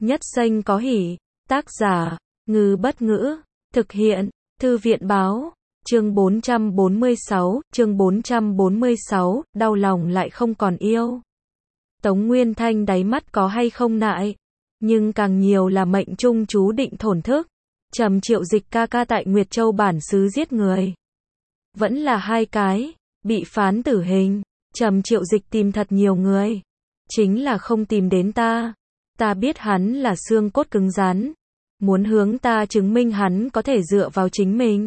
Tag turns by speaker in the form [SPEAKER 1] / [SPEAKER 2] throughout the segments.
[SPEAKER 1] Nhất Xanh có hỉ. Tác giả, Ngư Bất Ngữ. Thực hiện, Thư viện Báo. Chương 446, đau lòng lại không còn yêu. Tống Nguyên Thanh đáy mắt có hay không nại, nhưng càng nhiều là mệnh trung chú định thổn thức. Trầm Triệu Dịch ca ca tại Nguyệt Châu bản xứ giết người. Vẫn là 2 cái, bị phán tử hình. Trầm Triệu Dịch tìm thật nhiều người, chính là không tìm đến ta. Ta biết hắn là xương cốt cứng rắn, muốn hướng ta chứng minh hắn có thể dựa vào chính mình.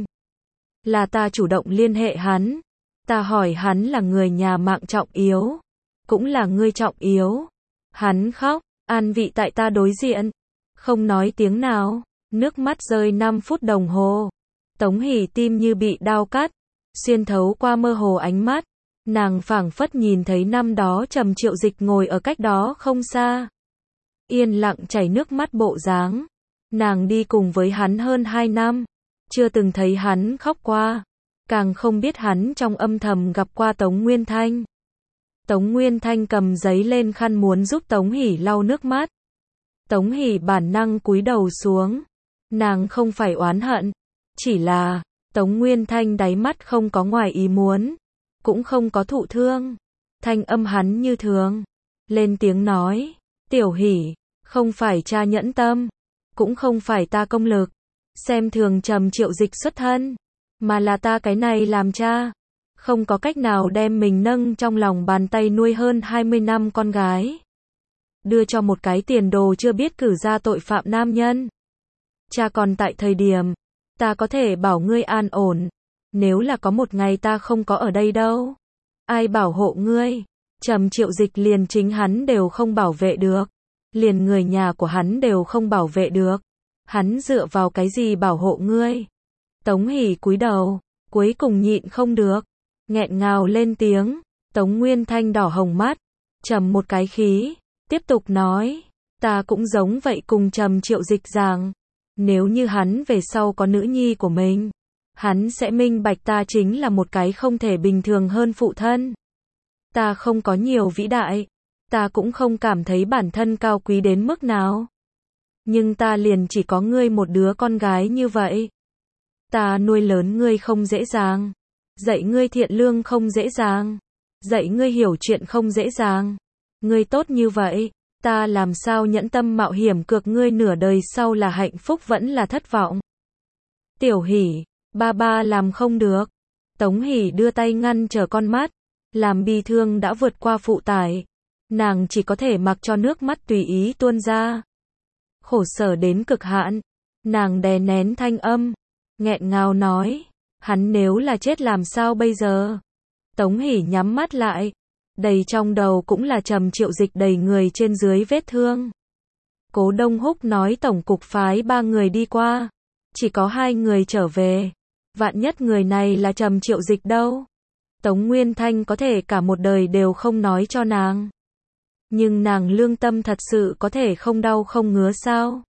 [SPEAKER 1] Là ta chủ động liên hệ hắn. Ta hỏi hắn là người nhà mạng trọng yếu, cũng là ngươi trọng yếu. Hắn khóc, an vị tại ta đối diện, không nói tiếng nào, nước mắt rơi 5 phút đồng hồ. Tống Hỷ tim như bị đao cắt, xuyên thấu qua mơ hồ ánh mắt, nàng phảng phất nhìn thấy năm đó Trầm Triệu Dịch ngồi ở cách đó không xa, yên lặng chảy nước mắt bộ dáng. Nàng đi cùng với hắn hơn 2 năm, chưa từng thấy hắn khóc qua, càng không biết hắn trong âm thầm gặp qua Tống Nguyên Thanh. Tống Nguyên Thanh cầm giấy lên khăn muốn giúp Tống Hỷ lau nước mắt. Tống Hỷ bản năng cúi đầu xuống. Nàng không phải oán hận, chỉ là Tống Nguyên Thanh đáy mắt không có ngoài ý muốn, cũng không có thụ thương. Thanh âm hắn như thường, lên tiếng nói, Tiểu Hỷ, không phải cha nhẫn tâm, cũng không phải ta công lực, xem thường Trầm Triệu Dịch xuất thân, mà là ta cái này làm cha, không có cách nào đem mình nâng trong lòng bàn tay nuôi hơn 20 năm con gái, đưa cho một cái tiền đồ chưa biết cử ra tội phạm nam nhân. Cha còn tại thời điểm, ta có thể bảo ngươi an ổn, nếu là có một ngày ta không có ở đây đâu, ai bảo hộ ngươi? Trầm Triệu Dịch liền chính hắn đều không bảo vệ được, liền người nhà của hắn đều không bảo vệ được, hắn dựa vào cái gì bảo hộ ngươi? Tống Hỷ cúi đầu, cuối cùng nhịn không được, nghẹn ngào lên tiếng. Tống Nguyên Thanh đỏ hồng mắt, trầm một cái khí, tiếp tục nói, ta cũng giống vậy cùng Trầm Triệu Dịch rằng, nếu như hắn về sau có nữ nhi của mình, hắn sẽ minh bạch ta chính là một cái không thể bình thường hơn phụ thân. Ta không có nhiều vĩ đại, ta cũng không cảm thấy bản thân cao quý đến mức nào, nhưng ta liền chỉ có ngươi một đứa con gái như vậy. Ta nuôi lớn ngươi không dễ dàng, dạy ngươi thiện lương không dễ dàng, dạy ngươi hiểu chuyện không dễ dàng. Ngươi tốt như vậy, ta làm sao nhẫn tâm mạo hiểm cược ngươi nửa đời sau là hạnh phúc vẫn là thất vọng? Tiểu Hỷ, ba làm không được. Tống Hỷ đưa tay ngăn trở con mắt, làm bi thương đã vượt qua phụ tải, nàng chỉ có thể mặc cho nước mắt tùy ý tuôn ra. Khổ sở đến cực hạn, nàng đè nén thanh âm, nghẹn ngào nói, hắn nếu là chết làm sao bây giờ? Tống Hỷ nhắm mắt lại, đầy trong đầu cũng là Trầm Triệu Dịch đầy người trên dưới vết thương. Cố Đông Húc nói tổng cục phái 3 người đi qua, chỉ có 2 người trở về, vạn nhất người này là Trầm Triệu Dịch đâu? Tống Nguyên Thanh có thể cả một đời đều không nói cho nàng, nhưng nàng lương tâm thật sự có thể không đau không ngứa sao?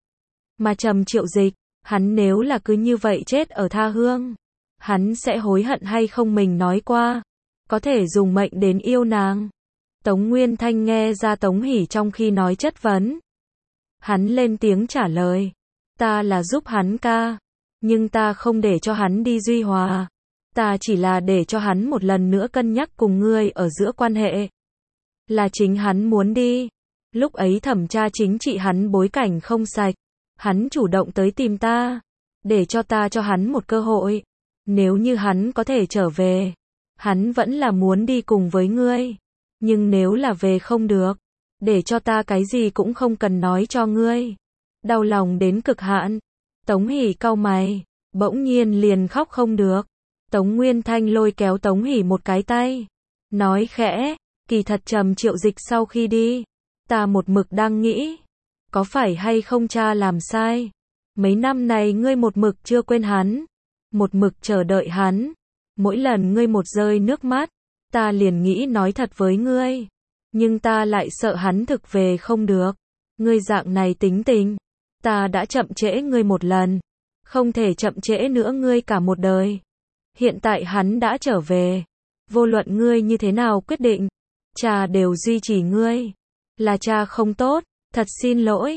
[SPEAKER 1] Mà Trầm Triệu Dịch, hắn nếu là cứ như vậy chết ở tha hương, hắn sẽ hối hận hay không? Mình nói qua, có thể dùng mệnh đến yêu nàng. Tống Nguyên Thanh nghe ra Tống Hỷ trong khi nói chất vấn. Hắn lên tiếng trả lời, ta là giúp hắn ca, nhưng ta không để cho hắn đi Duy Hòa, ta chỉ là để cho hắn một lần nữa cân nhắc cùng ngươi ở giữa quan hệ. Là chính hắn muốn đi, lúc ấy thẩm tra chính trị hắn bối cảnh không sạch, hắn chủ động tới tìm ta, để cho ta cho hắn một cơ hội, nếu như hắn có thể trở về, hắn vẫn là muốn đi cùng với ngươi, nhưng nếu là về không được, để cho ta cái gì cũng không cần nói cho ngươi. Đau lòng đến cực hạn, Tống Hỷ cau mày, bỗng nhiên liền khóc không được. Tống Nguyên Thanh lôi kéo Tống Hỷ một cái tay, nói khẽ, kỳ thật Trầm Triệu Dịch sau khi đi, ta một mực đang nghĩ, có phải hay không cha làm sai? Mấy năm này ngươi một mực chưa quên hắn, một mực chờ đợi hắn, mỗi lần ngươi một rơi nước mắt, ta liền nghĩ nói thật với ngươi, nhưng ta lại sợ hắn thực về không được. Ngươi dạng này tính tình, ta đã chậm trễ ngươi một lần, không thể chậm trễ nữa ngươi cả một đời. Hiện tại hắn đã trở về, vô luận ngươi như thế nào quyết định, cha đều duy trì ngươi. Là cha không tốt, thật xin lỗi.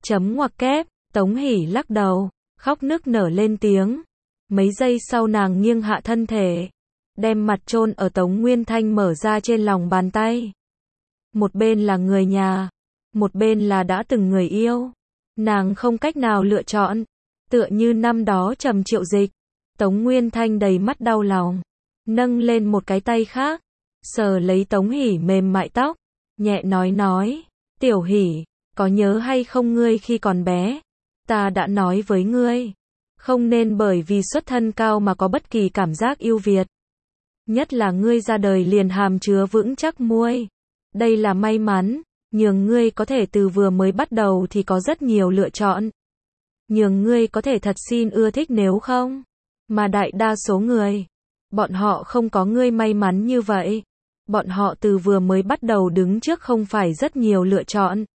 [SPEAKER 1] Chấm ngoặc kép, Tống Hỷ lắc đầu, khóc nức nở lên tiếng. Mấy giây sau nàng nghiêng hạ thân thể, đem mặt chôn ở Tống Nguyên Thanh mở ra trên lòng bàn tay. Một bên là người nhà, một bên là đã từng người yêu. Nàng không cách nào lựa chọn, tựa như năm đó Trầm Triệu Dịch. Tống Nguyên Thanh đầy mắt đau lòng, nâng lên một cái tay khác, sờ lấy Tống Hỷ mềm mại tóc, nhẹ nói, Tiểu Hỷ, có nhớ hay không ngươi khi còn bé, ta đã nói với ngươi, không nên bởi vì xuất thân cao mà có bất kỳ cảm giác ưu việt. Nhất là ngươi ra đời liền hàm chứa vững chắc muôi. Đây là may mắn, nhường ngươi có thể từ vừa mới bắt đầu thì có rất nhiều lựa chọn. Nhường ngươi có thể thật xin ưa thích nếu không. Mà đại đa số người, bọn họ không có ngươi may mắn như vậy. Bọn họ từ vừa mới bắt đầu đứng trước không phải rất nhiều lựa chọn,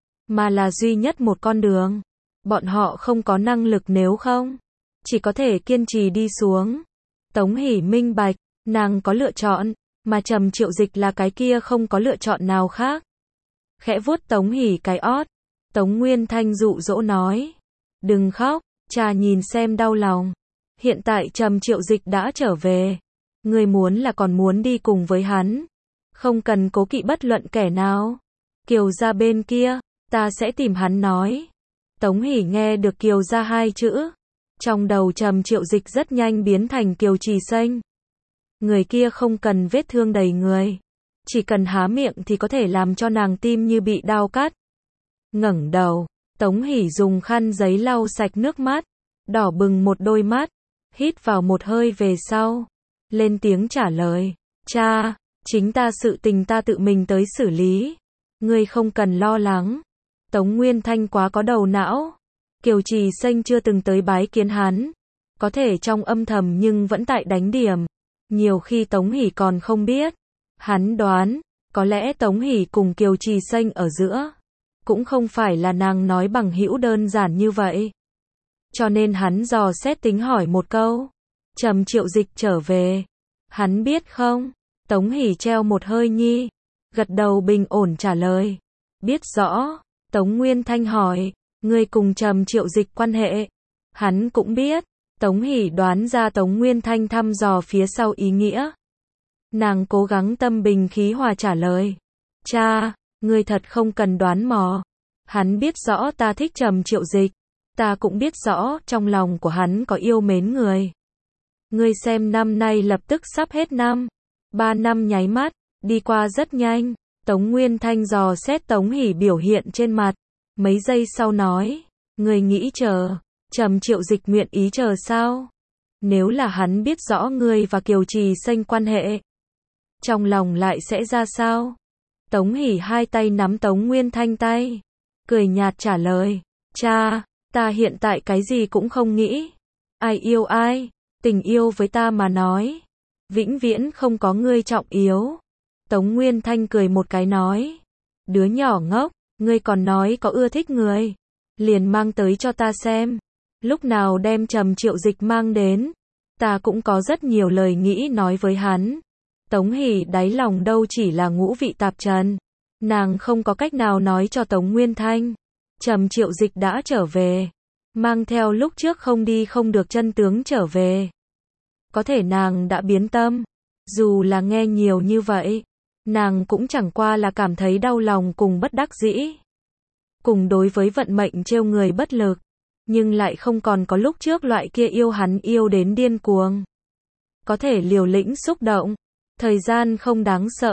[SPEAKER 1] mà là duy nhất một con đường. Bọn họ không có năng lực nếu không, chỉ có thể kiên trì đi xuống. Tống Hỷ minh bạch, nàng có lựa chọn, mà Trầm Triệu Dịch là cái kia không có lựa chọn nào khác. Khẽ vuốt Tống Hỷ cái ót, Tống Nguyên Thanh dụ dỗ nói, đừng khóc, cha nhìn xem đau lòng. Hiện tại Trầm Triệu Dịch đã trở về, ngươi muốn là còn muốn đi cùng với hắn, không cần cố kỵ bất luận kẻ nào. Kiều gia bên kia, ta sẽ tìm hắn nói. Tống Hỷ nghe được Kiều gia hai chữ, trong đầu Trầm Triệu Dịch rất nhanh biến thành Kiều Trì Xanh. Người kia không cần vết thương đầy người, chỉ cần há miệng thì có thể làm cho nàng tim như bị đao cắt. Ngẩng đầu, Tống Hỷ dùng khăn giấy lau sạch nước mắt, đỏ bừng một đôi mắt, hít vào một hơi về sau, lên tiếng trả lời, cha, chính ta sự tình ta tự mình tới xử lý, ngươi không cần lo lắng. Tống Nguyên Thanh quá có đầu não, Kiều Trì Xanh chưa từng tới bái kiến hắn, có thể trong âm thầm nhưng vẫn tại đánh điểm. Nhiều khi Tống Hỷ còn không biết, hắn đoán, có lẽ Tống Hỷ cùng Kiều Trì Xanh ở giữa, cũng không phải là nàng nói bằng hữu đơn giản như vậy. Cho nên hắn dò xét tính hỏi một câu, Trầm Triệu Dịch trở về, hắn biết không? Tống Hỷ treo một hơi nhi, gật đầu bình ổn trả lời, biết rõ. Tống Nguyên Thanh hỏi, ngươi cùng Trầm Triệu Dịch quan hệ? Hắn cũng biết. Tống Hỷ đoán ra Tống Nguyên Thanh thăm dò phía sau ý nghĩa. Nàng cố gắng tâm bình khí hòa trả lời, cha, ngươi thật không cần đoán mò. Hắn biết rõ ta thích Trầm Triệu Dịch, ta cũng biết rõ trong lòng của hắn có yêu mến người. Ngươi xem năm nay lập tức sắp hết năm, 3 năm nháy mắt, đi qua rất nhanh. Tống Nguyên Thanh dò xét Tống Hỷ biểu hiện trên mặt, mấy giây sau nói, ngươi nghĩ chờ, Trầm Triệu Dịch nguyện ý chờ sao? Nếu là hắn biết rõ ngươi và Kiều Trì Xanh quan hệ, trong lòng lại sẽ ra sao? Tống Hỷ hai tay nắm Tống Nguyên Thanh tay, cười nhạt trả lời, cha, ta hiện tại cái gì cũng không nghĩ. Ai yêu ai, tình yêu với ta mà nói, vĩnh viễn không có ngươi trọng yếu. Tống Nguyên Thanh cười một cái nói, đứa nhỏ ngốc, ngươi còn nói có ưa thích người, liền mang tới cho ta xem. Lúc nào đem Trầm Triệu Dịch mang đến, ta cũng có rất nhiều lời nghĩ nói với hắn. Tống Hỷ đáy lòng đâu chỉ là ngũ vị tạp trần, nàng không có cách nào nói cho Tống Nguyên Thanh, Trầm Triệu Dịch đã trở về, mang theo lúc trước không đi không được chân tướng trở về. Có thể nàng đã biến tâm, dù là nghe nhiều như vậy, nàng cũng chẳng qua là cảm thấy đau lòng cùng bất đắc dĩ. Cùng đối với vận mệnh trêu người bất lực, nhưng lại không còn có lúc trước loại kia yêu hắn yêu đến điên cuồng. Có thể liều lĩnh xúc động, thời gian không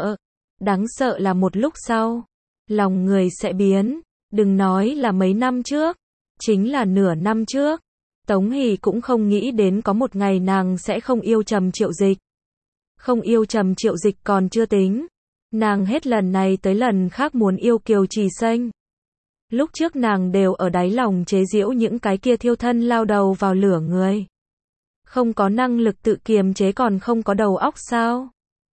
[SPEAKER 1] đáng sợ là một lúc sau, lòng người sẽ biến, đừng nói là mấy năm trước, chính là nửa năm trước, Tống Hỷ cũng không nghĩ đến có một ngày nàng sẽ không yêu Trầm Triệu Dịch. Không yêu Trầm Triệu Dịch còn chưa tính, nàng hết lần này tới lần khác muốn yêu Kiều Trì Xanh. Lúc trước nàng đều ở đáy lòng chế giễu những cái kia thiêu thân lao đầu vào lửa người. Không có năng lực tự kiềm chế còn không có đầu óc sao?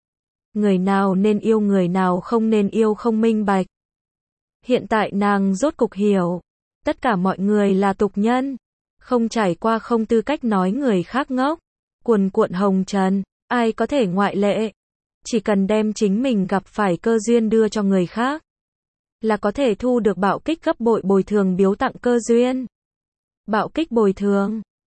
[SPEAKER 1] Người nào nên yêu người nào không nên yêu không minh bạch. Hiện tại nàng rốt cục hiểu, tất cả mọi người là tục nhân, không trải qua không tư cách nói người khác ngốc. Cuồn cuộn hồng trần, ai có thể ngoại lệ? Chỉ cần đem chính mình gặp phải cơ duyên đưa cho người khác, là có thể thu được bạo kích gấp bội bồi thường biếu tặng cơ duyên. Bạo kích bồi thường